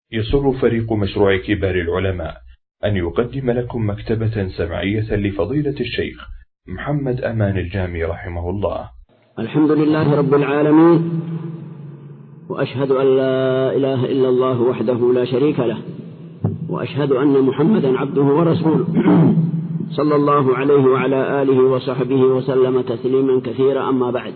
يسر فريق مشروع كبار العلماء أن يقدم لكم مكتبة سمعية لفضيلة الشيخ محمد أمان الجامي رحمه الله. الحمد لله رب العالمين، وأشهد أن لا إله إلا الله وحده لا شريك له، وأشهد أن محمدا عبده ورسوله صلى الله عليه وعلى آله وصحبه وسلم تسليما كثيرا. أما بعد،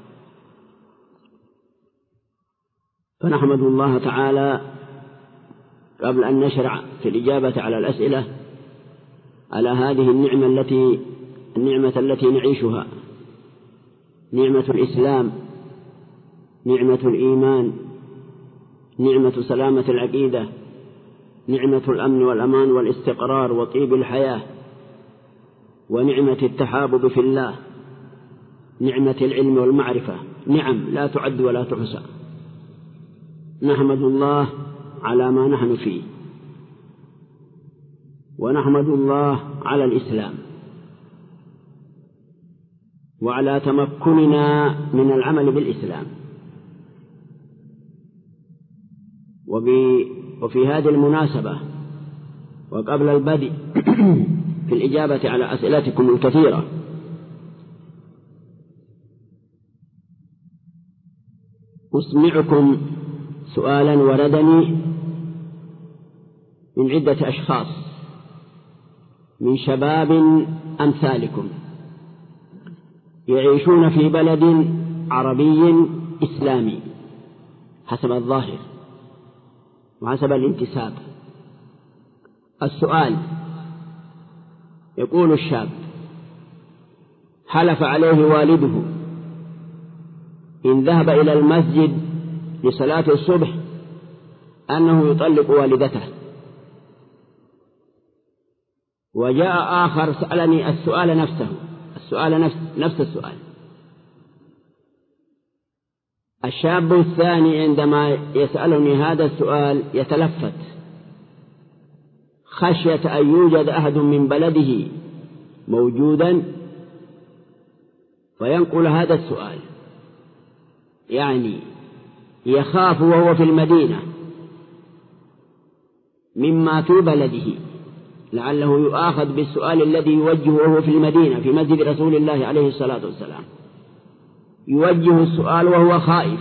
فنحمد الله تعالى قبل أن نشرع في الإجابة على الأسئلة على هذه النعمة التي نعيشها، نعمة الإسلام، نعمة الإيمان، نعمة سلامة العقيدة، نعمة الأمن والأمان والاستقرار وطيب الحياة، ونعمة التحابب في الله، نعمة العلم والمعرفة، نعم لا تعد ولا تحصى. نحمد الله على ما نحن فيه، ونحمد الله على الإسلام وعلى تمكننا من العمل بالإسلام. وفي هذه المناسبة وقبل البدء في الإجابة على أسئلتكم الكثيرة، أسمعكم سؤالا وردني من عدة أشخاص من شباب أمثالكم يعيشون في بلد عربي إسلامي حسب الظاهر وحسب الانتساب. السؤال: يقول الشاب: حلف عليه والده إن ذهب إلى المسجد لصلاة الصبح أنه يطلق والدته، وجاء آخر سألني السؤال نفس السؤال. الشاب الثاني عندما يسألني هذا السؤال يتلفت خشية أن يوجد أحد من بلده موجودا فينقل هذا السؤال، يعني يخاف وهو في المدينة مما في بلده، لعله يؤاخذ بالسؤال الذي يوجهه وهو في المدينة في مسجد رسول الله عليه الصلاة والسلام، يوجه السؤال وهو خائف.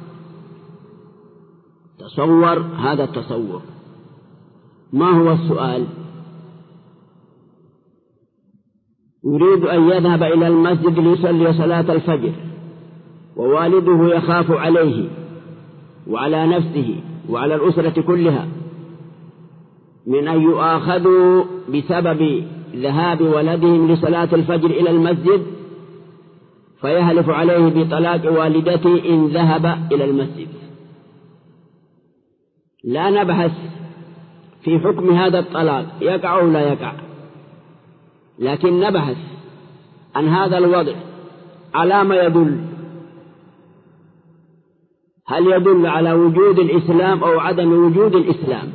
تصور هذا التصور. ما هو السؤال؟ يريد أن يذهب إلى المسجد ليصلي صلاة الفجر، ووالده يخاف عليه وعلى نفسه وعلى الأسرة كلها من أن يؤاخذوا بسبب ذهاب ولدهم لصلاة الفجر إلى المسجد، فيحلف عليه بطلاق والدته إن ذهب إلى المسجد. لا نبحث في حكم هذا الطلاق يقع أو لا يقع، لكن نبحث عن هذا الوضع على ما يدل. هل يدل على وجود الإسلام أو عدم وجود الإسلام؟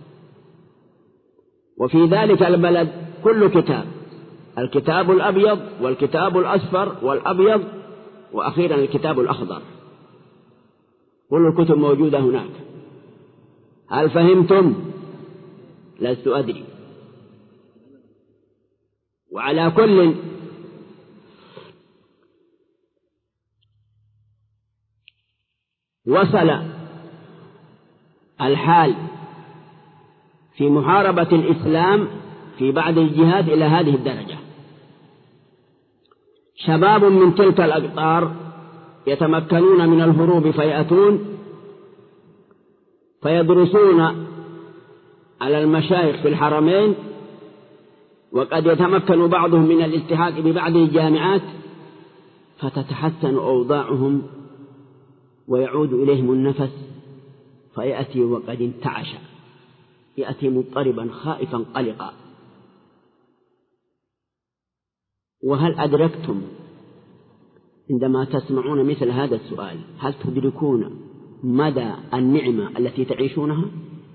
وفي ذلك البلد كل كتاب، الكتاب الأبيض والكتاب الأصفر والأبيض، وأخيرا الكتاب الأخضر، كل الكتب موجودة هناك. هل فهمتم؟ لست أدري. وعلى كل وصل الحال في محاربة الإسلام في بعض الجهات إلى هذه الدرجة. شباب من تلك الأقطار يتمكنون من الهروب فيأتون فيدرسون على المشايخ في الحرمين، وقد يتمكن بعضهم من الالتحاق ببعض الجامعات، فتتحسن أوضاعهم ويعود إليهم النفس، فيأتي وقد انتعش، يأتي مضطربا خائفا قلقا. وهل أدركتم عندما تسمعون مثل هذا السؤال، هل تدركون مدى النعمة التي تعيشونها؟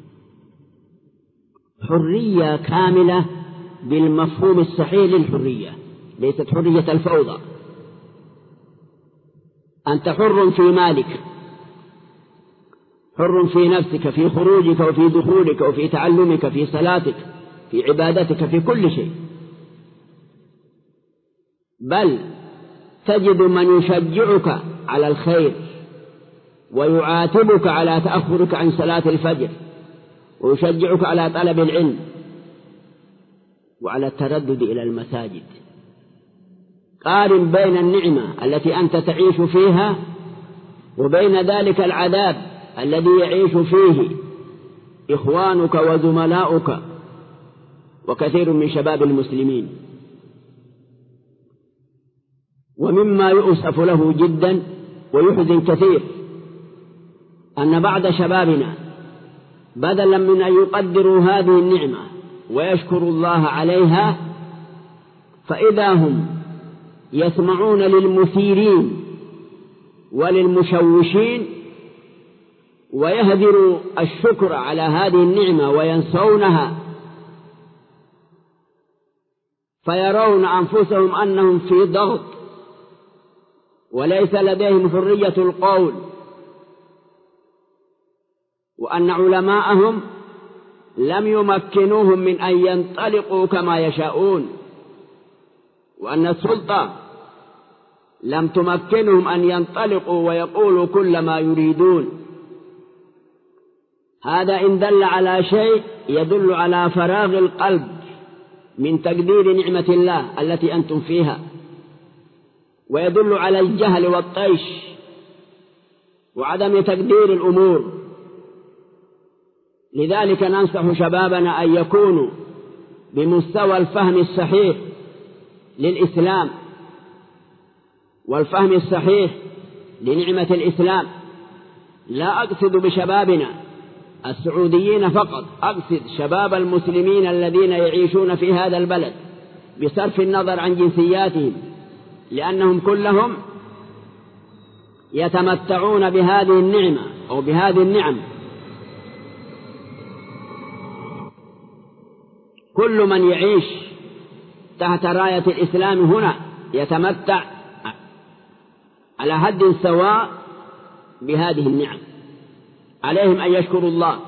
حرية كاملة بالمفهوم الصحيح للحرية، ليست حرية الفوضى. أنت حر في مالك، حر في نفسك، في خروجك وفي دخولك وفي تعلمك، في صلاتك، في عبادتك، في كل شيء. بل تجد من يشجعك على الخير ويعاتبك على تأخرك عن صلاة الفجر، ويشجعك على طلب العلم وعلى التردد إلى المساجد. قارن بين النعمة التي أنت تعيش فيها وبين ذلك العذاب الذي يعيش فيه إخوانك وزملاؤك وكثير من شباب المسلمين. ومما يؤسف له جدا ويحزن كثير أن بعض شبابنا بدلا من أن يقدروا هذه النعمة ويشكروا الله عليها، فإذا هم يسمعون للمثيرين وللمشوشين ويهدروا الشكر على هذه النعمة وينسونها، فيرون أنفسهم أنهم في ضغط وليس لديهم حرية القول، وأن علماءهم لم يمكنوهم من أن ينطلقوا كما يشاءون، وأن السلطة لم تمكنهم أن ينطلقوا ويقولوا كل ما يريدون. هذا إن دل على شيء يدل على فراغ القلب من تقدير نعمة الله التي أنتم فيها، ويدل على الجهل والطيش وعدم تقدير الأمور. لذلك ننصح شبابنا أن يكونوا بمستوى الفهم الصحيح للإسلام والفهم الصحيح لنعمة الإسلام. لا أقصد بشبابنا السعوديين فقط، أقصد شباب المسلمين الذين يعيشون في هذا البلد بصرف النظر عن جنسياتهم، لأنهم كلهم يتمتعون بهذه النعمة أو بهذه النعم. كل من يعيش تحت راية الإسلام هنا يتمتع على حد سواء بهذه النعم. عليهم أن يشكروا الله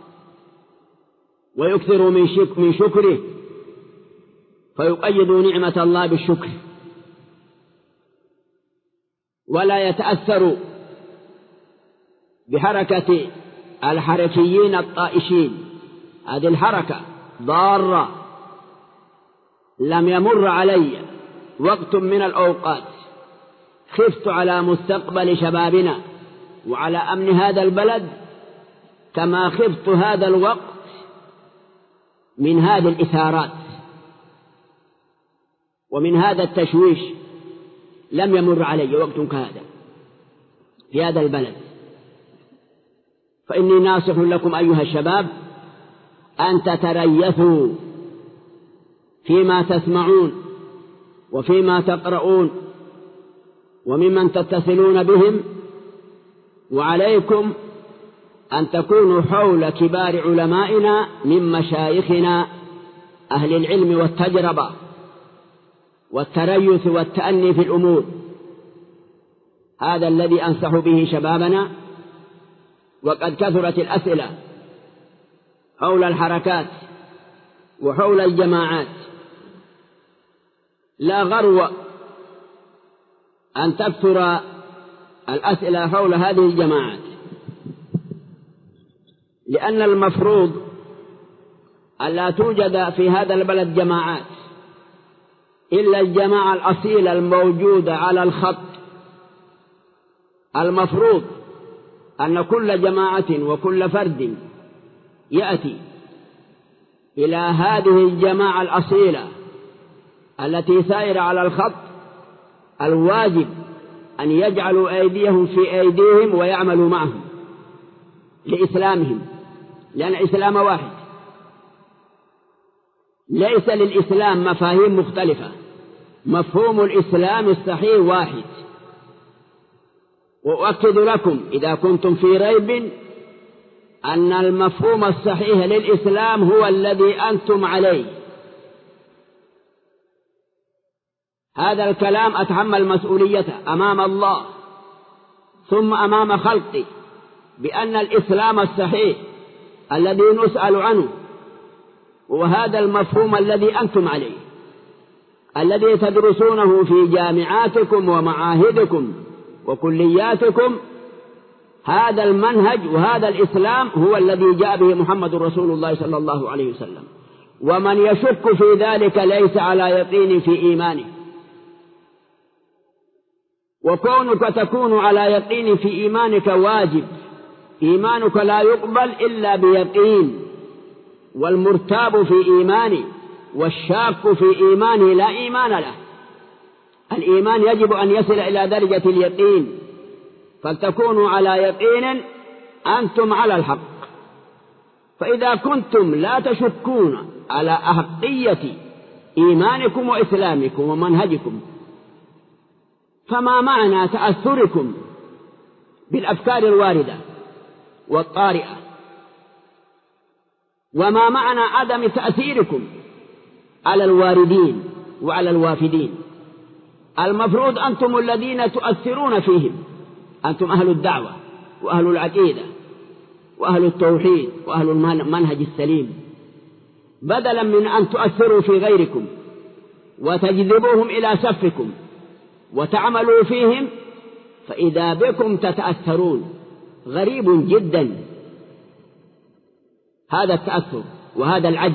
ويكثروا من شكره، فيقيدوا نعمة الله بالشكر، ولا يتأثروا بحركة الحركيين الطائشين. هذه الحركة ضارة. لم يمر علي وقت من الأوقات خفت على مستقبل شبابنا وعلى أمن هذا البلد كما خفت هذا الوقت من هذه الإثارات ومن هذا التشويش. لم يمر علي وقت كهذا في هذا البلد. فإني ناصح لكم أيها الشباب أن تتريثوا فيما تسمعون وفيما تقرؤون وممن تتصلون بهم، وعليكم أن تكونوا حول كبار علمائنا من مشايخنا أهل العلم والتجربة والتريث والتأني في الأمور. هذا الذي أنصح به شبابنا. وقد كثرت الأسئلة حول الحركات وحول الجماعات. لا غرو أن تكثر الأسئلة حول هذه الجماعات، لأن المفروض ألا توجد في هذا البلد جماعات إلا الجماعة الأصيلة الموجودة على الخط. المفروض أن كل جماعة وكل فرد يأتي إلى هذه الجماعة الأصيلة التي سائرة على الخط، الواجب أن يجعلوا أيديهم في أيديهم ويعملوا معهم لإسلامهم، لأن الإسلام واحد. ليس للإسلام مفاهيم مختلفة، مفهوم الإسلام الصحيح واحد. وأؤكد لكم إذا كنتم في ريب أن المفهوم الصحيح للإسلام هو الذي أنتم عليه. هذا الكلام أتحمل مسؤوليته أمام الله ثم أمام خلقه، بأن الإسلام الصحيح الذي نسأل عنه وهذا المفهوم الذي أنتم عليه، الذي تدرسونه في جامعاتكم ومعاهدكم وكلياتكم، هذا المنهج وهذا الإسلام هو الذي جاء به محمد رسول الله صلى الله عليه وسلم. ومن يشك في ذلك ليس على يقين في إيمانه. وكونك تكون على يقين في إيمانك واجب. إيمانك لا يقبل إلا بيقين، والمرتاب في إيمانه والشاك في إيمانه لا إيمان له. الإيمان يجب أن يصل إلى درجة اليقين، فلتكونوا على يقين أنتم على الحق. فإذا كنتم لا تشكون على أحقية إيمانكم وإسلامكم ومنهجكم، فما معنى تأثركم بالأفكار الواردة والطارئة؟ وما معنى عدم تأثيركم على الواردين وعلى الوافدين؟ المفروض أنتم الذين تؤثرون فيهم، أنتم أهل الدعوة وأهل العقيدة وأهل التوحيد وأهل المنهج السليم، بدلا من أن تؤثروا في غيركم وتجذبوهم إلى صفكم وتعملوا فيهم، فإذا بكم تتأثرون. غريب جدا هذا التأثر وهذا العجز.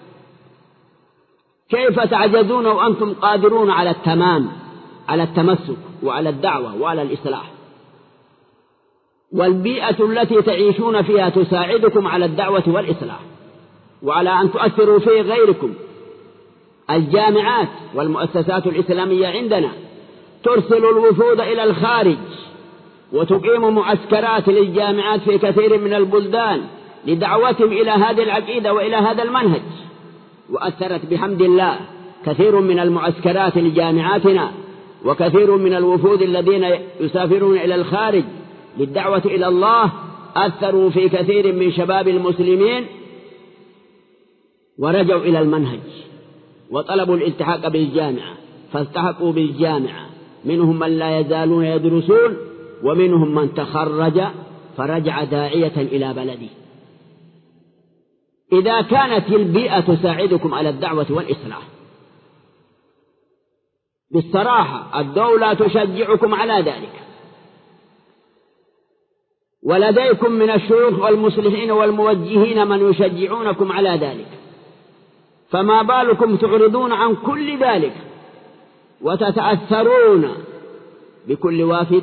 كيف تعجزون وأنتم قادرون على التمام، على التمسك وعلى الدعوة وعلى الإصلاح؟ والبيئة التي تعيشون فيها تساعدكم على الدعوة والإصلاح وعلى أن تؤثروا في غيركم. الجامعات والمؤسسات الإسلامية عندنا ترسل الوفود إلى الخارج وتقيم معسكرات للجامعات في كثير من البلدان لدعوتهم إلى هذه العقيدة وإلى هذا المنهج. وأثرت بحمد الله كثير من المعسكرات لجامعاتنا وكثير من الوفود الذين يسافرون إلى الخارج للدعوة إلى الله، أثروا في كثير من شباب المسلمين ورجعوا إلى المنهج وطلبوا الالتحاق بالجامعة فالتحقوا بالجامعة. منهم من لا يزالون يدرسون، ومنهم من تخرج فرجع داعية إلى بلده. إذا كانت البيئة تساعدكم على الدعوة والإصلاح، بالصراحة الدولة تشجعكم على ذلك، ولديكم من الشيوخ والمصلحين والموجهين من يشجعونكم على ذلك، فما بالكم تعرضون عن كل ذلك وتتأثرون بكل وافد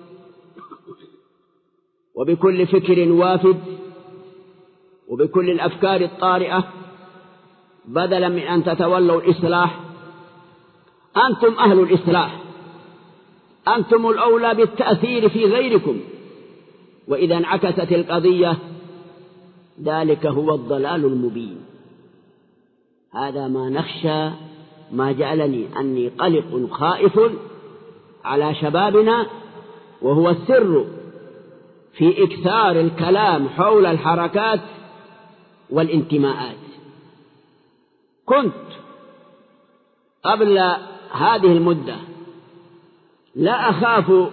وبكل فكر وافد وبكل الأفكار الطارئة، بدلا من أن تتولوا الإصلاح. أنتم أهل الإصلاح، أنتم الأولى بالتأثير في غيركم. وإذا انعكست القضية ذلك هو الضلال المبين. هذا ما نخشى، ما جعلني أني قلق خائف على شبابنا، وهو السر في إكثار الكلام حول الحركات والانتماءات. كنت قبل هذه المدة لا أخاف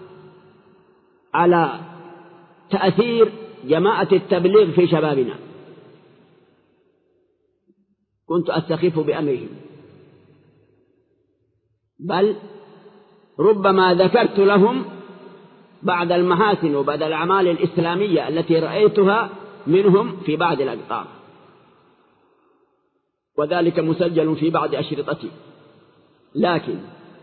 على تأثير جماعة التبليغ في شبابنا، كنت أستخف بأمرهم، بل ربما ذكرت لهم بعض المحاسن وبعض الأعمال الإسلامية التي رأيتها منهم في بعض الأقطار، وذلك مسجل في بعض أشرطتي. لكن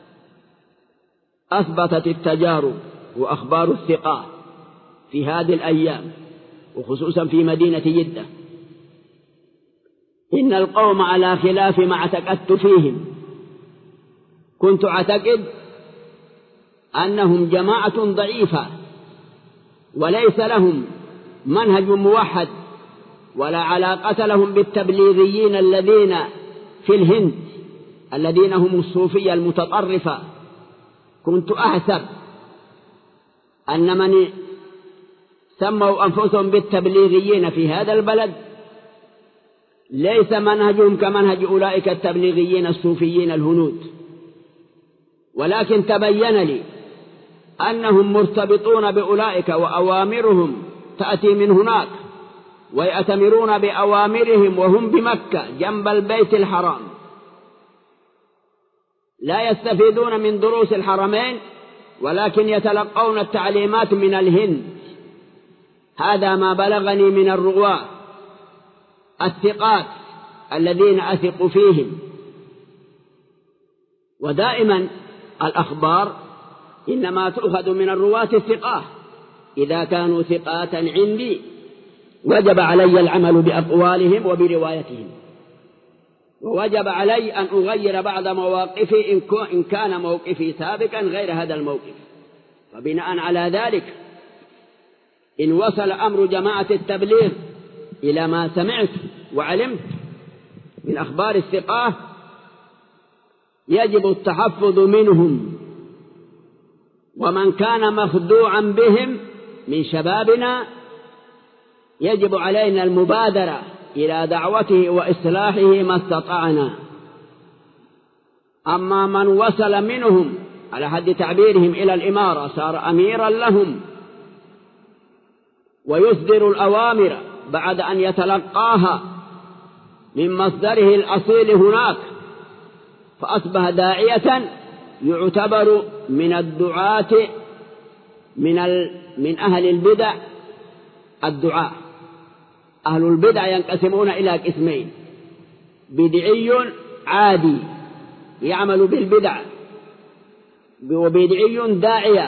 أثبتت التجارب وأخبار الثقات في هذه الأيام وخصوصا في مدينة جدة إن القوم على خلاف ما اعتقدت فيهم. كنت أعتقد أنهم جماعة ضعيفة وليس لهم منهج موحد ولا علاقة لهم بالتبليغيين الذين في الهند الذين هم الصوفية المتطرفة. كنت أحسب أن من سموا أنفسهم بالتبليغيين في هذا البلد ليس منهجهم كمنهج أولئك التبليغيين الصوفيين الهنود، ولكن تبين لي أنهم مرتبطون بأولئك وأوامرهم تأتي من هناك، ويأتمرون بأوامرهم وهم بمكة جنب البيت الحرام، لا يستفيدون من دروس الحرمين ولكن يتلقون التعليمات من الهند. هذا ما بلغني من الرواة الثقات الذين أثق فيهم. ودائما الأخبار إنما تؤخذ من الرواة الثقات، إذا كانوا ثقات عندي وجب علي العمل بأقوالهم وبروايتهم، ووجب علي أن أغير بعض مواقفي إن كان موقفي سابقا غير هذا الموقف. فبناء على ذلك إن وصل أمر جماعة التبليغ إلى ما سمعت وعلمت من أخبار الثقات يجب التحفظ منهم، ومن كان مخدوعا بهم من شبابنا يجب علينا المبادرة إلى دعوته وإصلاحه ما استطعنا. أما من وصل منهم على حد تعبيرهم إلى الإمارة صار أميرا لهم ويصدر الأوامر بعد أن يتلقاها من مصدره الأصيل هناك، فأصبح داعية يعتبر من الدعاة من أهل البدع. الدعاء أهل البدع ينقسمون إلى قسمين: بدعي عادي يعمل بالبدع، وبدعي داعية.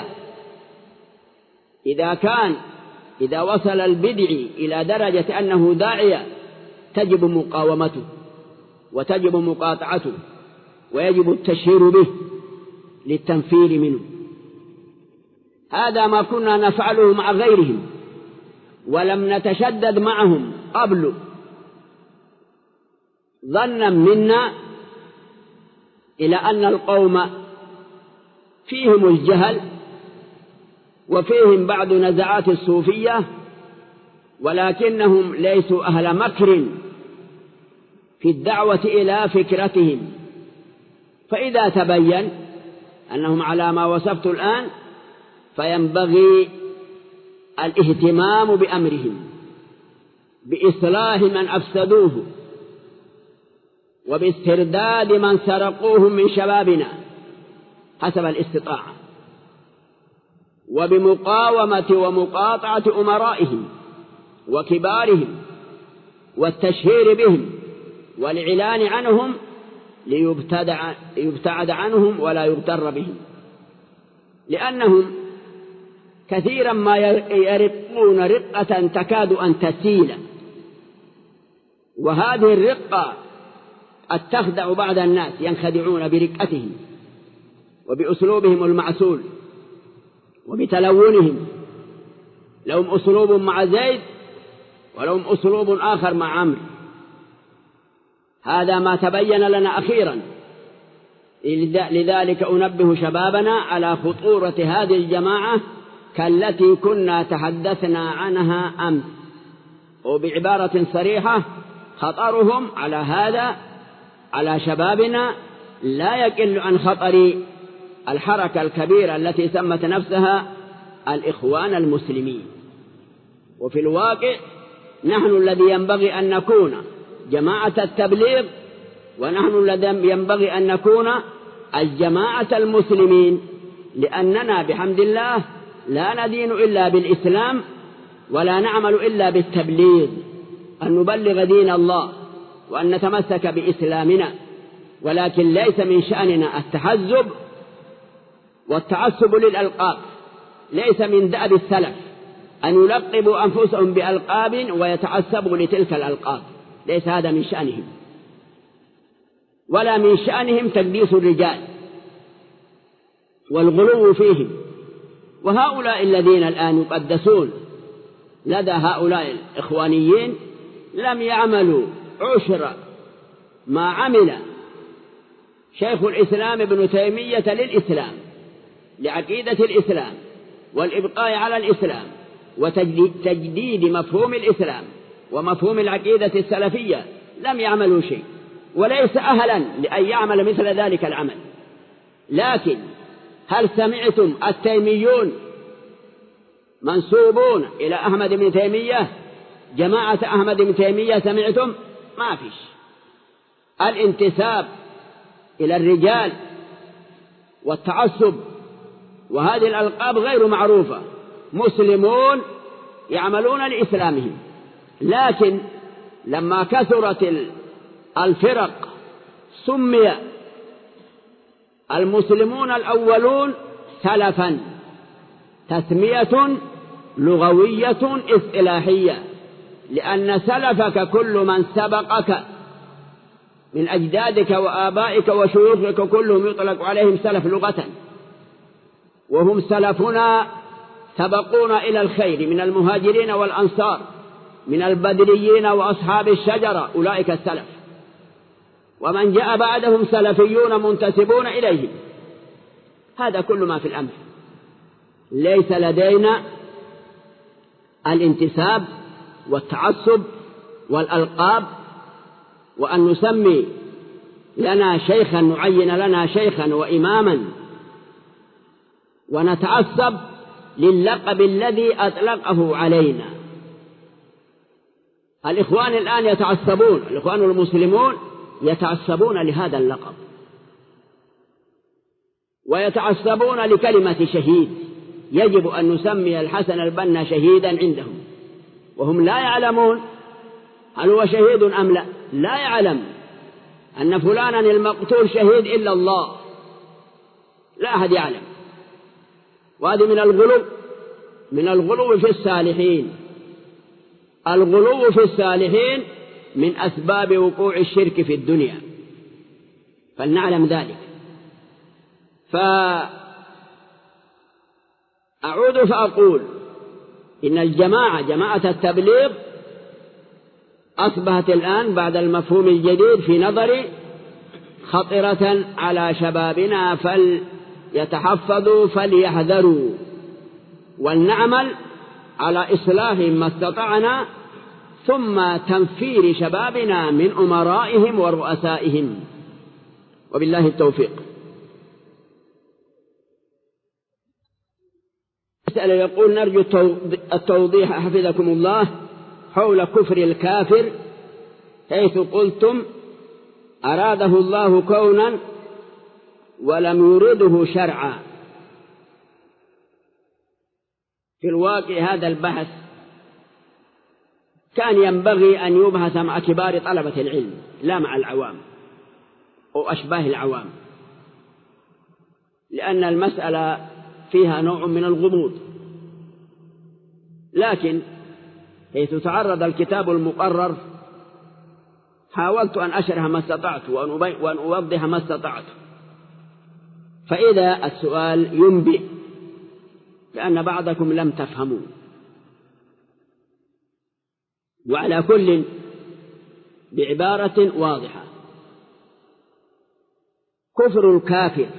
إذا وصل البدعي إلى درجة أنه داعية تجب مقاومته وتجب مقاطعته ويجب التشهير به للتنفير منه. هذا ما كنا نفعله مع غيرهم ولم نتشدد معهم قبل، ظنا منا إلى أن القوم فيهم الجهل وفيهم بعض نزعات الصوفية، ولكنهم ليسوا أهل مكر في الدعوة إلى فكرتهم. فإذا تبين أنهم على ما وصفت الآن فينبغي الاهتمام بأمرهم، بإصلاح من أفسدوه، وباسترداد من سرقوهم من شبابنا حسب الاستطاعة، وبمقاومة ومقاطعة أمرائهم وكبارهم والتشهير بهم والإعلان عنهم ليبتعد عنهم ولا يغتر بهم، لأنهم كثيرا ما يرقون رقة تكاد أن تسيل، وهذه الرقة قد تخدع بعض الناس، ينخدعون برقتهم وبأسلوبهم المعسول وبتلونهم. لهم أسلوب مع زيد ولهم أسلوب آخر مع عمرو. هذا ما تبين لنا أخيرا. لذلك أنبه شبابنا على خطورة هذه الجماعة كالتي كنا تحدثنا عنها أمس، وبعبارة صريحة خطرهم على هذا على شبابنا لا يقل عن خطر الحركة الكبيرة التي سمت نفسها الإخوان المسلمين. وفي الواقع نحن الذي ينبغي أن نكون جماعة التبليغ، ونحن الذي ينبغي أن نكون الجماعة المسلمين، لأننا بحمد الله لا ندين إلا بالإسلام ولا نعمل إلا بالتبليغ، أن نبلغ دين الله وأن نتمسك بإسلامنا. ولكن ليس من شأننا التحزب والتعصب للألقاب، ليس من دأب السلف أن يلقبوا أنفسهم بألقاب ويتعصبوا لتلك الألقاب، ليس هذا من شأنهم، ولا من شأنهم تقديس الرجال والغلو فيهم. وهؤلاء الذين الآن يقدسون لدى هؤلاء الإخوانيين لم يعملوا عشر ما عمل شيخ الإسلام ابن تيمية للإسلام، لعقيدة الإسلام والإبقاء على الإسلام وتجديد مفهوم الإسلام ومفهوم العقيدة السلفية. لم يعملوا شيء، وليس أهلا لأن يعمل مثل ذلك العمل. لكن هل سمعتم التيميون منسوبون إلى أحمد بن تيمية، جماعة أحمد بن تيمية سمعتم؟ ما فيش. الانتساب إلى الرجال والتعصب وهذه الألقاب غير معروفة، مسلمون يعملون لإسلامهم، لكن لما كثرت الفرق سمي المسلمون الأولون سلفا، تسمية لغوية اصطلاحية، لأن سلفك كل من سبقك من أجدادك وآبائك وشيوخك كلهم يطلق عليهم سلف لغة، وهم سلفنا سبقونا إلى الخير من المهاجرين والأنصار، من البدريين وأصحاب الشجرة، أولئك السلف، ومن جاء بعدهم سلفيون منتسبون إليهم. هذا كل ما في الأمر. ليس لدينا الانتساب والتعصب والألقاب، وأن نسمي لنا شيخا، نعين لنا شيخا وإماما ونتعصب للقب الذي أطلقه علينا. الإخوان الآن يتعصبون، الإخوان المسلمون يتعصبون لهذا اللقب، ويتعصبون لكلمة شهيد. يجب أن نسمي الحسن البنا شهيدا عندهم، وهم لا يعلمون هل هو شهيد أم لا، لا يعلم أن فلانا المقتول شهيد إلا الله، لا أحد يعلم. وهذه من الغلو في الصالحين. الغلو في الصالحين من أسباب وقوع الشرك في الدنيا، فلنعلم ذلك. فأعود فأقول إن الجماعة، جماعة التبليغ، أصبحت الآن بعد المفهوم الجديد في نظري خطرة على شبابنا، فليتحفظوا فليحذروا، ولنعمل على إصلاحهم ما استطعنا، ثم تنفير شبابنا من أمرائهم ورؤسائهم، وبالله التوفيق. يقول نرجو التوضيح حفظكم الله حول كفر الكافر، حيث قلتم أراده الله كونا ولم يرده شرعا. في الواقع هذا البحث كان ينبغي أن يبحث مع كبار طلبة العلم، لا مع العوام أو أشباه العوام، لأن المسألة فيها نوع من الغموض. لكن حيث تعرض الكتاب المقرر حاولت أن أشرح ما استطعت وأن أوضح ما استطعت، فإذا السؤال ينبئ لأن بعضكم لم تفهموا. وعلى كل بعبارة واضحة، كفر الكافر،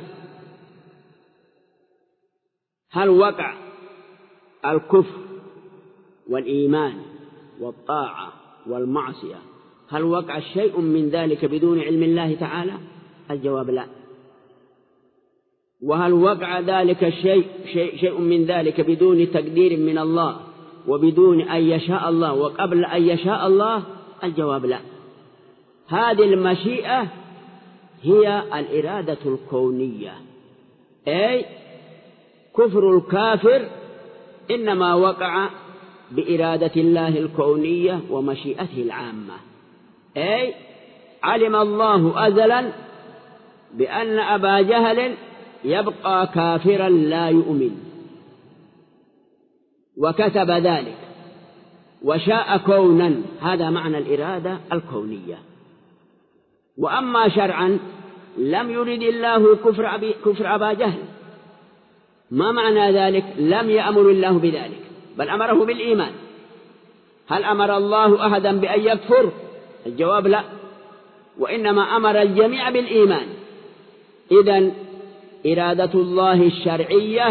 هل وقع الكفر والإيمان والطاعة والمعصية، هل وقع شيء من ذلك بدون علم الله تعالى؟ الجواب لا. وهل وقع ذلك شيء من ذلك بدون تقدير من الله وبدون أن يشاء الله وقبل أن يشاء الله؟ الجواب لا. هذه المشيئة هي الإرادة الكونية، أي كفر الكافر إنما وقع بإرادة الله الكونية ومشيئته العامة، أي علم الله أزلا بأن أبا جهل يبقى كافرا لا يؤمن، وكتب ذلك وشاء كونا، هذا معنى الإرادة الكونية. وأما شرعا لم يرد الله كفر أبا جهل. ما معنى ذلك؟ لم يأمر الله بذلك، بل أمره بالإيمان. هل أمر الله أحدا بأن يكفر؟ الجواب لا، وإنما أمر الجميع بالإيمان. إذن إرادة الله الشرعية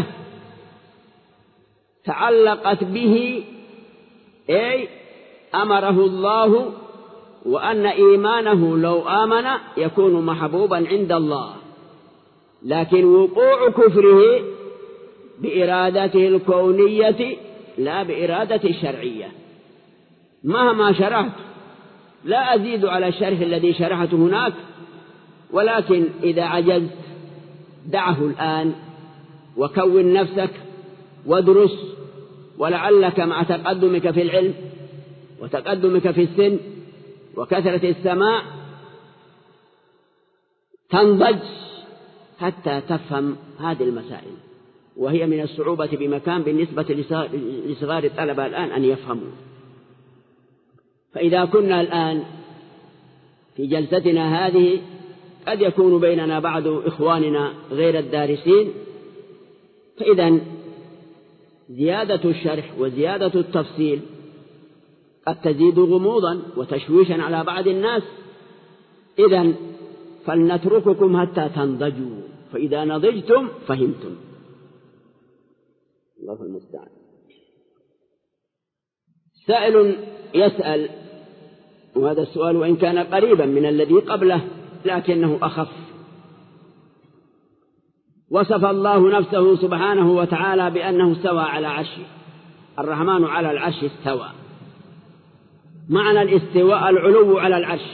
تعلقت به، أي أمره الله، وأن إيمانه لو آمن يكون محبوبا عند الله، لكن وقوع كفره بإرادته الكونية لا بإرادته الشرعية. مهما شرحت لا أزيد على الشرح الذي شرحته هناك، ولكن إذا عجزت دعه الآن وكون نفسك وادرس، ولعلك مع تقدمك في العلم وتقدمك في السن وكثرة السماع تنضج حتى تفهم هذه المسائل، وهي من الصعوبة بمكان بالنسبة لصغار الطلبة الآن أن يفهموا. فإذا كنا الآن في جلستنا هذه قد يكون بيننا بعض إخواننا غير الدارسين، فإذا زيادة الشرح وزيادة التفصيل قد تزيد غموضا وتشويشا على بعض الناس. إذن فلنترككم حتى تنضجوا، فإذا نضجتم فهمتم. الله المستعان. سائل يسأل، وهذا السؤال وإن كان قريبا من الذي قبله لكنه أخف. وصف الله نفسه سبحانه وتعالى بأنه استوى على عرشه، الرحمن على العرش استوى. معنى الاستواء العلو على العرش،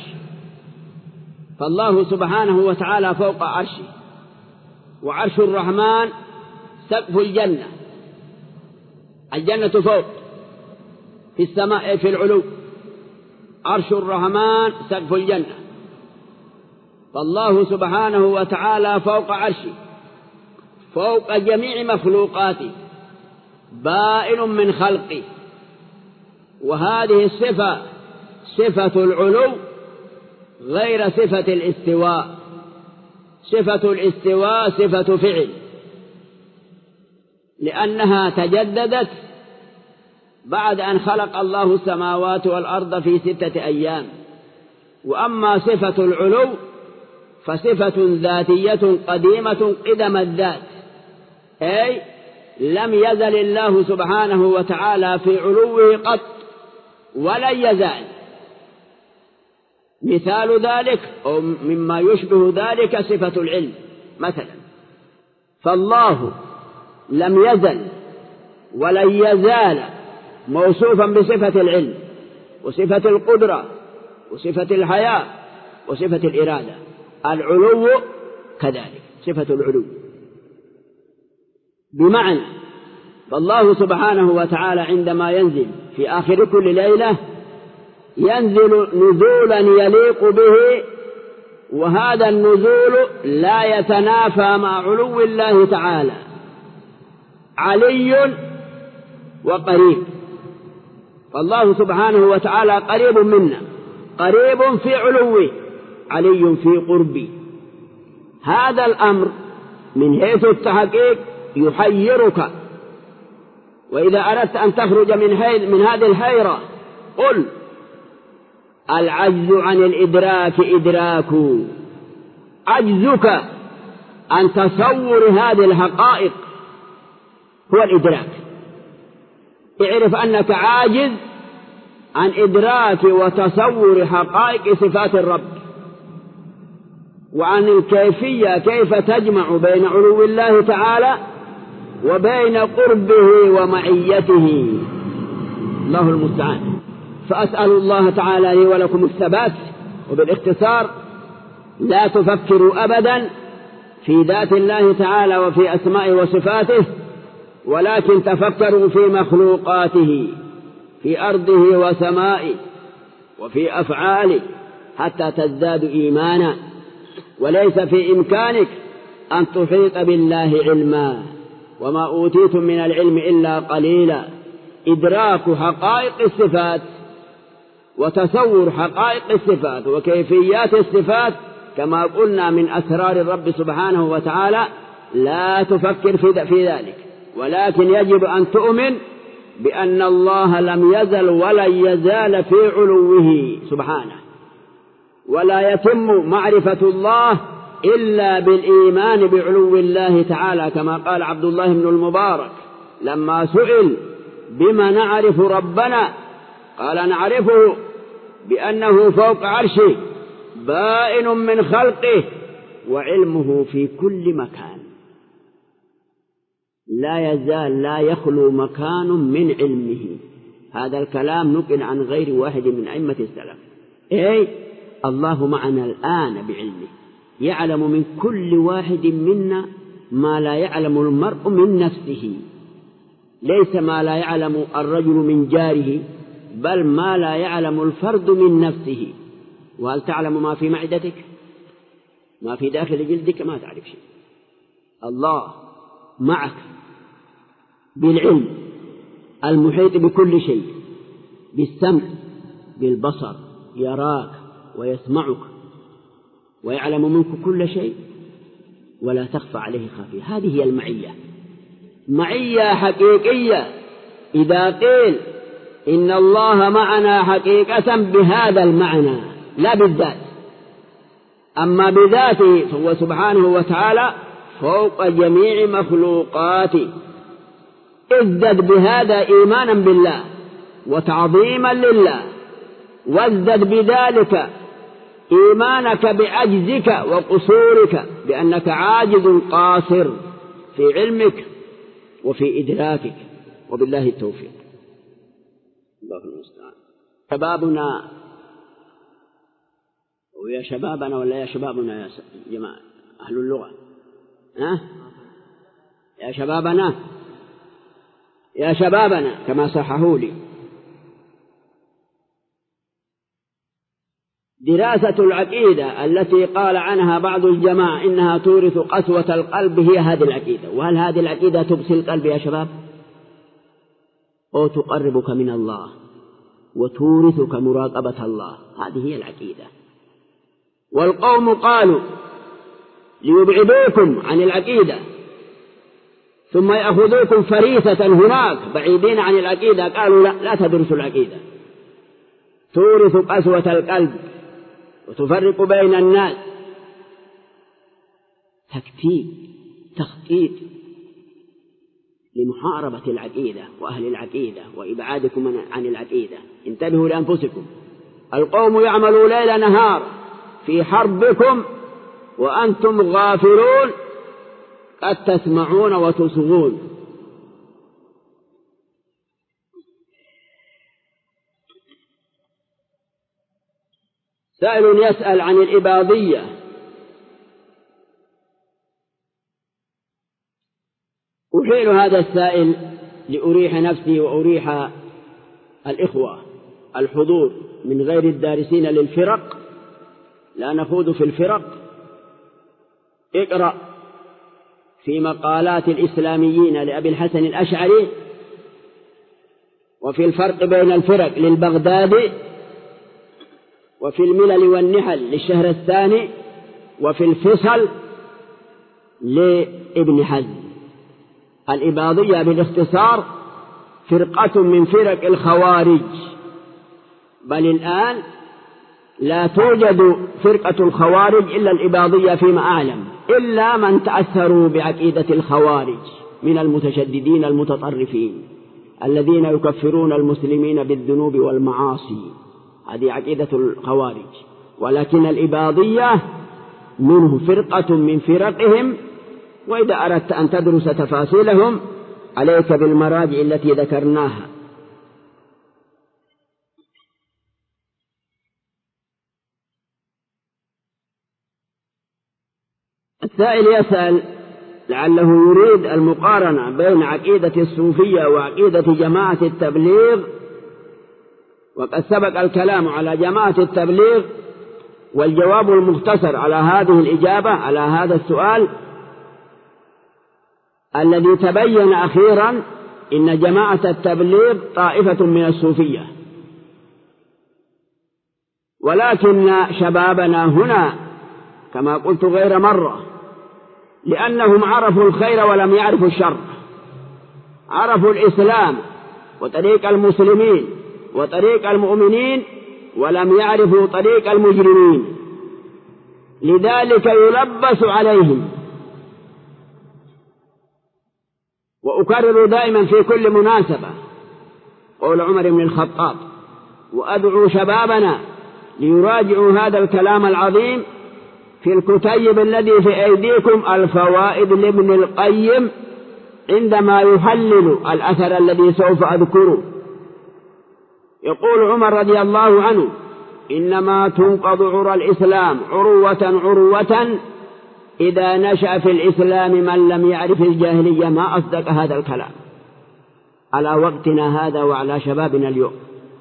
فالله سبحانه وتعالى فوق عرشه، وعرش الرحمن سقف الجنة، الجنة فوق في السماء في العلو، عرش الرحمن سقف الجنة. فالله سبحانه وتعالى فوق عرشه، فوق جميع مخلوقاته، بائن من خلقه. وهذه الصفة صفة العلو غير صفة الاستواء. صفة الاستواء صفة فعل، لأنها تجددت بعد أن خلق الله السماوات والأرض في 6 أيام. وأما صفة العلو فصفة ذاتية قديمة قدم الذات، أي لم يزل الله سبحانه وتعالى في علوه قط ولن يزال. مثال ذلك أو مما يشبه ذلك صفة العلم مثلا، فالله لم يزل ولن يزال موصوفا بصفة العلم وصفة القدرة وصفة الحياة وصفة الإرادة. العلو كذلك صفة العلو، بمعنى فالله سبحانه وتعالى عندما ينزل في آخر كل ليلة ينزل نزولا يليق به، وهذا النزول لا يتنافى مع علو الله تعالى. علي وقريب، فالله سبحانه وتعالى قريب منا، قريب في علوه، علي في قربه. هذا الأمر من حيث التحقيق يحيرك، وإذا أردت أن تخرج من هذه الحيرة قل العجز عن الإدراك إدراك. عجزك عن تصور هذه الحقائق هو الإدراك. اعرف أنك عاجز عن إدراك وتصور حقائق صفات الرب، وعن الكيفية كيف تجمع بين علو الله تعالى وبين قربه ومعيته. الله المستعان. فأسأل الله تعالى لي ولكم الثبات. وبالاختصار لا تفكروا أبدا في ذات الله تعالى وفي أسمائه وصفاته، ولكن تفكروا في مخلوقاته، في أرضه وسمائه وفي أفعاله حتى تزداد إيمانا. وليس في إمكانك أن تحيط بالله علما، وما أوتيتم من العلم إلا قليلا. إدراك حقائق الصفات وتصور حقائق الصفات وكيفيات الصفات كما قلنا من أسرار الرب سبحانه وتعالى. لا تفكر في ذلك، ولكن يجب أن تؤمن بأن الله لم يزل ولن يزال في علوه سبحانه، ولا يتم معرفة الله إلا بالإيمان بعلو الله تعالى، كما قال عبد الله بن المبارك لما سئل بما نعرف ربنا قال نعرفه بأنه فوق عرشه بائن من خلقه وعلمه في كل مكان، لا يزال لا يخلو مكان من علمه. هذا الكلام نقل عن غير واحد من أئمة السلف. الله معنا الآن بعلمه، يعلم من كل واحد منا ما لا يعلم المرء من نفسه، ليس ما لا يعلم الرجل من جاره، بل ما لا يعلم الفرد من نفسه. وهل تعلم ما في معدتك؟ ما في داخل جلدك؟ ما تعرف شيء. الله معك بالعلم المحيط بكل شيء، بالسمع بالبصر، يراك ويسمعك ويعلم منك كل شيء ولا تخفى عليه خافية. هذه هي المعية، معية حقيقية. إذا قيل إن الله معنا حقيقة بهذا المعنى لا بالذات، أما بذاته فهو سبحانه وتعالى فوق جميع مخلوقاته. ازدد بهذا إيمانا بالله وتعظيما لله، وازدد بذلك إيمانك بعجزك وقصورك، بأنك عاجز قاصر في علمك وفي إدراكك، وبالله التوفيق. الله المستعان. شبابنا ويا شبابنا ولا يا شبابنا يا جماعة أهل اللغة، يا شبابنا يا شبابنا كما صححوا لي. دراسة العقيدة التي قال عنها بعض الجماعة إنها تورث قسوة القلب هي هذه العقيدة. وهل هذه العقيدة تقسي القلب يا شباب؟ أو تقربك من الله وتورثك مراقبة الله؟ هذه هي العقيدة. والقوم قالوا ليبعدوكم عن العقيدة ثم يأخذوكم فريسة هناك بعيدين عن العقيدة، قالوا لا تدرسوا العقيدة، تورث قسوة القلب وتفرق بين الناس. تكتيك تخطيط لمحاربة العقيدة وأهل العقيدة وإبعادكم عن العقيدة. انتبهوا لأنفسكم. القوم يعملوا ليل نهار في حربكم وأنتم غافلون، قد تسمعون وتصغون. سائل يسأل عن الإباضية. أحيل هذا السائل لأريح نفسي وأريح الإخوة الحضور من غير الدارسين للفرق، لا نخوض في الفرق. اقرأ في مقالات الإسلاميين لأبي الحسن الأشعري، وفي الفرق بين الفرق للبغدادي، وفي الملل والنحل للشهر الثاني، وفي الفصل لابن حزم. الإباضية بالاختصار فرقة من فرق الخوارج، بل الآن لا توجد فرقة الخوارج إلا الإباضية فيما أعلم، إلا من تأثروا بعقيدة الخوارج من المتشددين المتطرفين الذين يكفرون المسلمين بالذنوب والمعاصي. هذه عقيدة الخوارج. ولكن الإباضية منه فرقة من فرقهم، وإذا أردت أن تدرس تفاصيلهم عليك بالمراجع التي ذكرناها. السائل يسأل لعله يريد المقارنة بين عقيدة الصوفية وعقيدة جماعة التبليغ، وقد سبق الكلام على جماعة التبليغ، والجواب المختصر على هذه الإجابة على هذا السؤال الذي تبين أخيرا إن جماعة التبليغ طائفة من الصوفية، ولكن شبابنا هنا كما قلت غير مرة لأنهم عرفوا الخير ولم يعرفوا الشر، عرفوا الإسلام وطريق المسلمين وطريق المؤمنين ولم يعرفوا طريق المجرمين، لذلك يلبس عليهم. وأكرر دائما في كل مناسبة قول عمر بن الخطاب، وأدعو شبابنا ليراجعوا هذا الكلام العظيم في الكتيب الذي في أيديكم الفوائد لابن القيم عندما يحلل الأثر الذي سوف أذكره. يقول عمر رضي الله عنه: إنما تنقض عرى الإسلام عروة إذا نشأ في الإسلام من لم يعرف الجاهلية. ما أصدق هذا الكلام على وقتنا هذا وعلى شبابنا اليوم.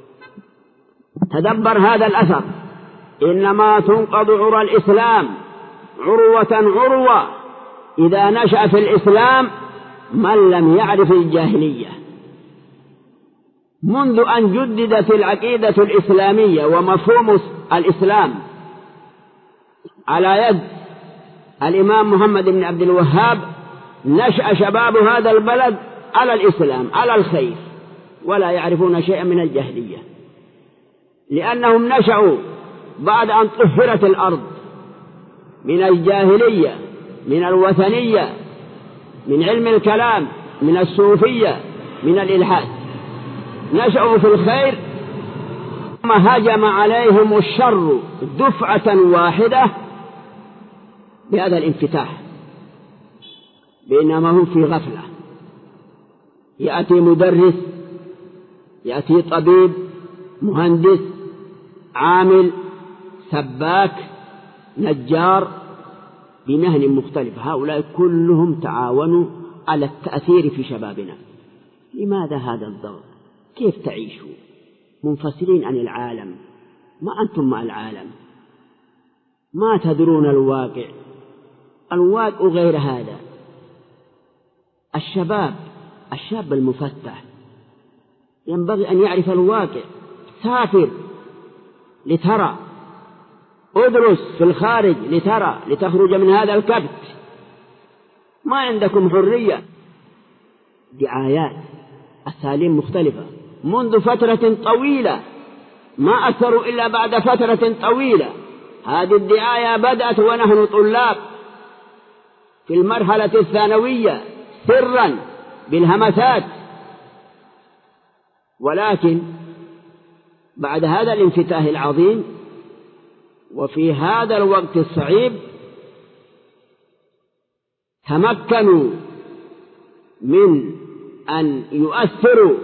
تدبر هذا الأثر: إنما تنقض عرى الإسلام عروة إذا نشأ في الإسلام من لم يعرف الجاهلية. منذ أن جددت العقيدة الإسلامية ومفهوم الإسلام على يد الإمام محمد بن عبد الوهاب، نشأ شباب هذا البلد على الإسلام، على الخير، ولا يعرفون شيئا من الجاهلية، لأنهم نشأوا بعد أن طهرت الأرض من الجاهلية، من الوثنية، من علم الكلام، من الصوفية، من الإلحاد. نشأوا في الخير، ثم هجم عليهم الشر دفعة واحدة بهذا الانفتاح، بينما هم في غفلة. يأتي مدرس، يأتي طبيب، مهندس، عامل، سباك، نجار، بمهن مختلفة، هؤلاء كلهم تعاونوا على التأثير في شبابنا. لماذا هذا الضغط؟ كيف تعيشوا منفصلين عن العالم؟ ما أنتم مع العالم، ما تدرون الواقع غير هذا. الشاب المفتح ينبغي أن يعرف الواقع. سافر لترى، ادرس في الخارج لترى، لتخرج من هذا الكبت. ما عندكم حرية. دعايات، أساليب مختلفة منذ فترة طويلة، ما أثروا إلا بعد فترة طويلة. هذه الدعاية بدأت ونحن طلاب في المرحلة الثانوية سرا بالهمسات، ولكن بعد هذا الانفتاح العظيم وفي هذا الوقت الصعيب تمكنوا من أن يؤثروا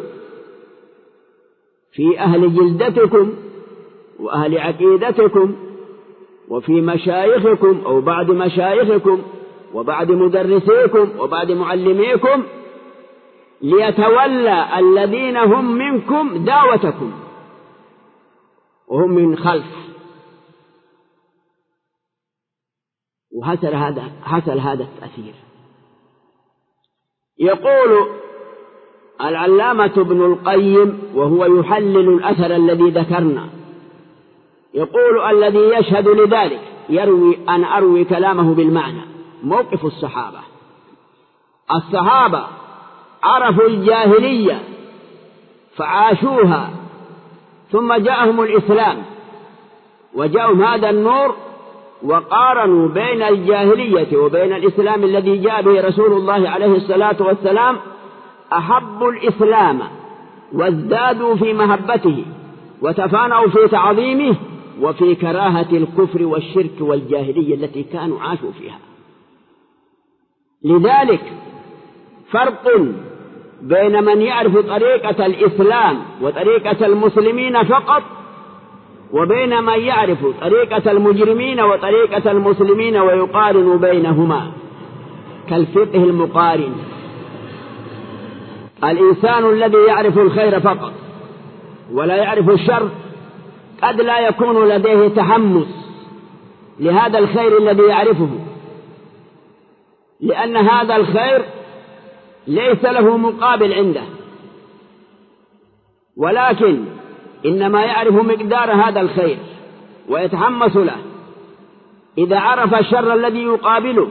في أهل جلدتكم وأهل عقيدتكم وفي مشايخكم أو بعض مشايخكم وبعض مدرسيكم وبعض معلميكم، ليتولى الذين هم منكم دعوتكم وهم من خلف. وحصل هذا التأثير. يقول العلامة ابن القيم وهو يحلل الأثر الذي ذكرنا، يقول: الذي يشهد لذلك يروي أن أروي كلامه بالمعنى. موقف الصحابة عرفوا الجاهلية فعاشوها، ثم جاءهم الإسلام وجاءهم هذا النور، وقارنوا بين الجاهلية وبين الإسلام الذي جاء به رسول الله عليه الصلاة والسلام. أحبوا الإسلام وازدادوا في محبته وتفانوا في تعظيمه وفي كراهة الكفر والشرك والجاهلية التي كانوا عاشوا فيها. لذلك فرق بين من يعرف طريقة الإسلام وطريقة المسلمين فقط، وبين من يعرف طريقة المجرمين وطريقة المسلمين ويقارن بينهما كالفقه المقارن. الإنسان الذي يعرف الخير فقط ولا يعرف الشر قد لا يكون لديه تحمس لهذا الخير الذي يعرفه، لأن هذا الخير ليس له مقابل عنده، ولكن إنما يعرف مقدار هذا الخير ويتحمس له. إذا عرف الشر الذي يقابله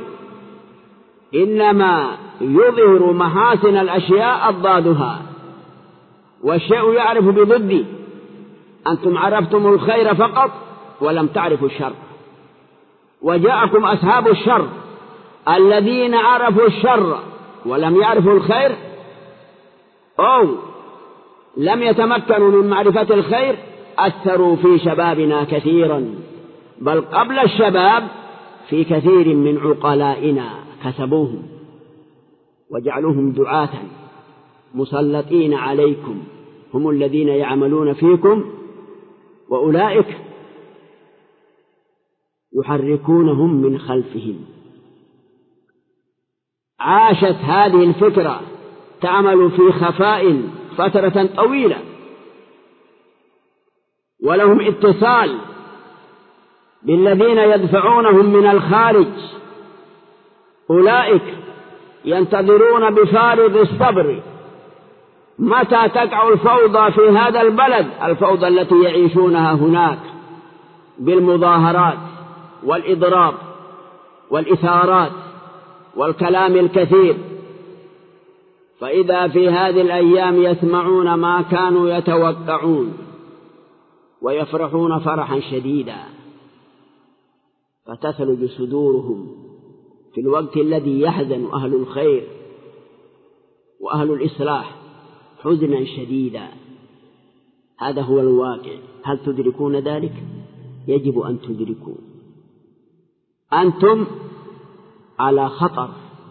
إنما يظهر محاسن الأشياء أضدادها، والشيء يعرف بضده. أنتم عرفتم الخير فقط ولم تعرفوا الشر، وجاءكم أصحاب الشر الذين عرفوا الشر ولم يعرفوا الخير، أو لم يتمكنوا من معرفة الخير، أثروا في شبابنا كثيرا، بل قبل الشباب في كثير من عقلائنا كسبوهم وجعلوهم دعاة مسلطين عليكم، هم الذين يعملون فيكم، وأولئك يحركونهم من خلفهم. عاشت هذه الفكرة تعمل في خفاء فترة طويلة، ولهم اتصال بالذين يدفعونهم من الخارج. أولئك ينتظرون بفارغ الصبر متى تقع الفوضى في هذا البلد، الفوضى التي يعيشونها هناك بالمظاهرات والإضراب والإثارات والكلام الكثير. فإذا في هذه الأيام يسمعون ما كانوا يتوقعون ويفرحون فرحا شديدا، فتثلج صدورهم في الوقت الذي يحزن أهل الخير وأهل الإصلاح حزنا شديدا. هذا هو الواقع. هل تدركون ذلك؟ يجب أن تدركوا. أنتم على خطر،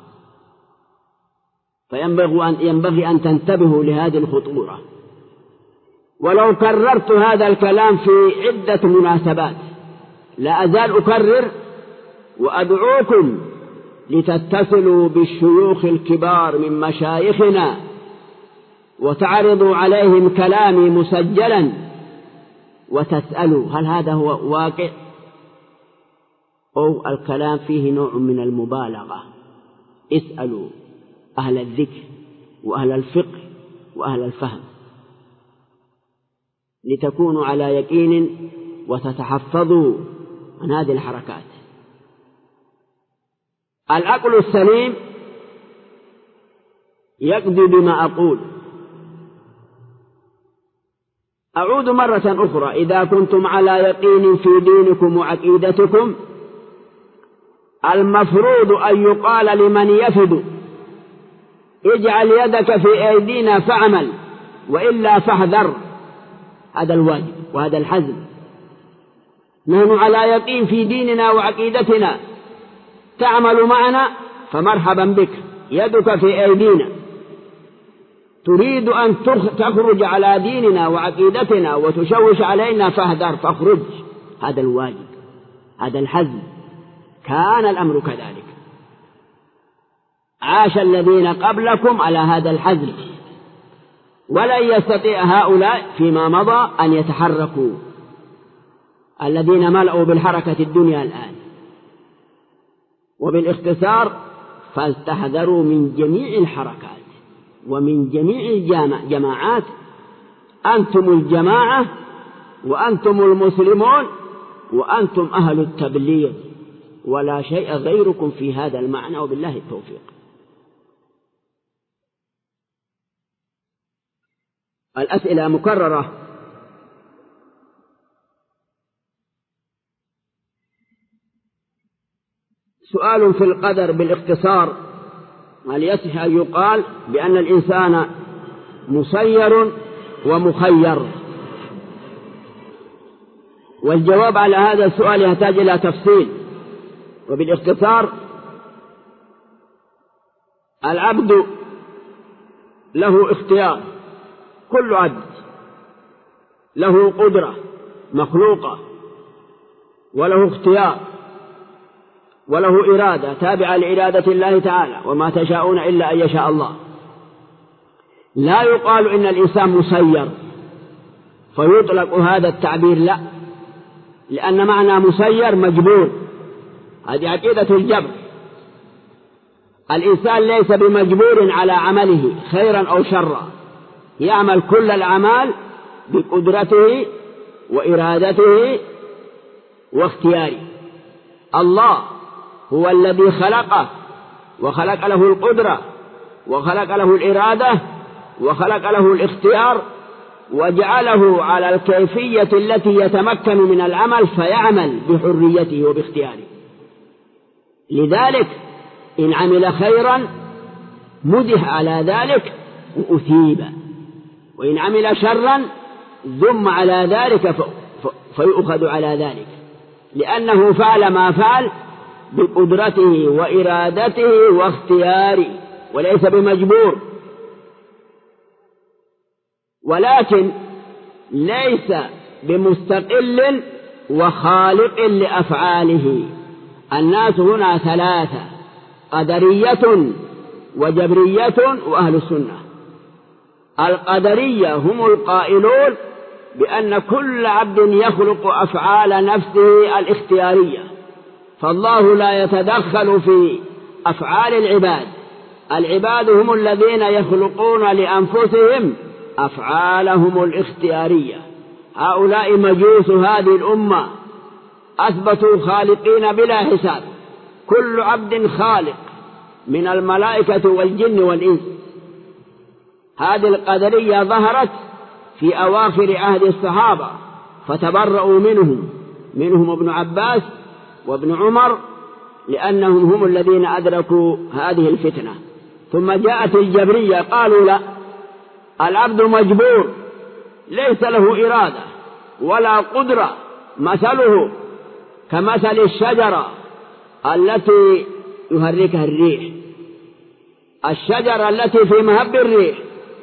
فينبغي أن تنتبهوا لهذه الخطورة. ولو كررت هذا الكلام في عدة مناسبات لا أزال أكرر وأدعوكم لتتصلوا بالشيوخ الكبار من مشايخنا وتعرضوا عليهم كلامي مسجلا وتسألوا هل هذا هو واقع أو الكلام فيه نوع من المبالغة. اسألوا أهل الذكر وأهل الفقه وأهل الفهم لتكونوا على يقين وتتحفظوا عن هذه الحركات. العقل السليم يقضي بما أقول. أعود مرة أخرى: إذا كنتم على يقين في دينكم وعقيدتكم المفروض أن يقال لمن يفد: اجعل يدك في أيدينا فاعمل وإلا فاحذر. هذا الواجب وهذا الحزم. نحن على يقين في ديننا وعقيدتنا، تعمل معنا فمرحبا بك، يدك في أيدينا. تريد أن تخرج على ديننا وعقيدتنا وتشوش علينا فاحذر، فاخرج. هذا الواجب، هذا الحزم. كان الأمر كذلك. عاش الذين قبلكم على هذا الحزم، ولن يستطيع هؤلاء فيما مضى أن يتحركوا، الذين ملأوا بالحركة الدنيا الآن. وبالاختصار فاستحذروا من جميع الحركات ومن جميع الجماعات. أنتم الجماعة وأنتم المسلمون وأنتم أهل التبليغ، ولا شيء غيركم في هذا المعنى، وبالله التوفيق. الأسئلة مكررة. سؤال في القدر بالاختصار: هل يصح أن يقال بأن الإنسان مسير ومخير؟ والجواب على هذا السؤال يحتاج إلى تفصيل، وبالاختصار: العبد له اختيار، كل عبد له قدرة مخلوقة وله اختيار وله إرادة تابعة لإرادة الله تعالى، وما تشاءون إلا أن يشاء الله. لا يقال إن الإنسان مسير فيطلق هذا التعبير، لا، لأن معنى مسير مجبور. هذه عقيدة الجبر. الإنسان ليس بمجبور على عمله خيرا أو شرا، يعمل كل الأعمال بقدرته وإرادته واختياره. الله هو الذي خلقه وخلق له القدرة وخلق له الإرادة وخلق له الاختيار، وجعله على الكيفية التي يتمكن من العمل فيعمل بحريته وباختياره. لذلك إن عمل خيرا مدح على ذلك وأثيب، وإن عمل شرا ذم على ذلك فيؤخذ على ذلك، لأنه فعل ما فعل بقدرته وإرادته واختياره وليس بمجبور، ولكن ليس بمستقل وخالق لأفعاله. الناس هنا ثلاثة: قدرية وجبرية وأهل السنة. القدرية هم القائلون بأن كل عبد يخلق أفعال نفسه الاختيارية، فالله لا يتدخل في أفعال العباد. العباد هم الذين يخلقون لأنفسهم أفعالهم الاختيارية. هؤلاء مجوس هذه الأمة أثبتوا خالقين بلا حساب، كل عبد خالق من الملائكة والجن والإنس. هذه القدرية ظهرت في أواخر عهد الصحابة فتبرؤوا منهم ابن عباس وابن عمر، لأنهم هم الذين أدركوا هذه الفتنة. ثم جاءت الجبرية قالوا لا، العبد مجبور ليس له إرادة ولا قدرة، مثله كمثل الشجرة التي يهركها الريح، الشجرة التي في مهب الريح.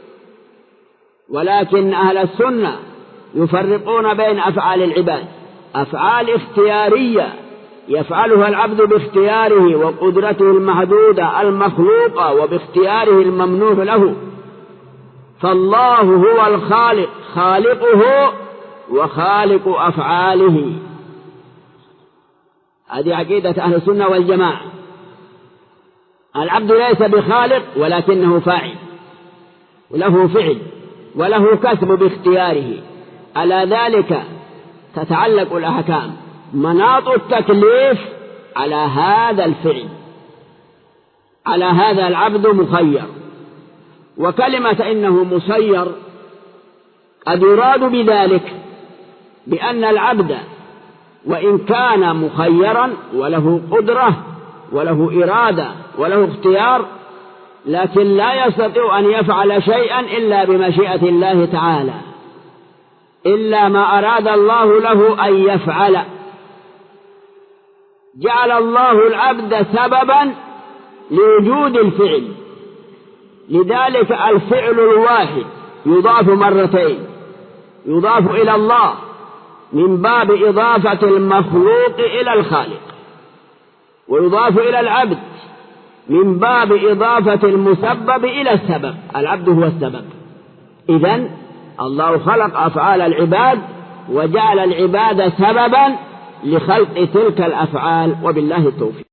ولكن أهل السنة يفرقون بين أفعال العباد: أفعال اختيارية يفعلها العبد باختياره وقدرته المحدودة المخلوقة وباختياره الممنوح له، فالله هو الخالق، خالقه وخالق أفعاله. هذه عقيدة أهل السنة والجماعة. العبد ليس بخالق ولكنه فاعل، وله فعل وله كسب باختياره. على ذلك تتعلق الأحكام، مناط التكليف على هذا الفعل، على هذا العبد مخير. وكلمة إنه مسير قد يراد بذلك بأن العبد وإن كان مخيرا وله قدرة وله إرادة وله اختيار، لكن لا يستطيع أن يفعل شيئا إلا بمشيئة الله تعالى، إلا ما أراد الله له أن يفعل. جعل الله العبد سببا لوجود الفعل، لذلك الفعل الواحد يضاف مرتين، يضاف إلى الله من باب إضافة المخلوق إلى الخالق، ويضاف إلى العبد من باب إضافة المسبب إلى السبب. العبد هو السبب. إذن الله خلق أفعال العباد وجعل العباد سببا لخلق تلك الأفعال، وبالله التوفيق.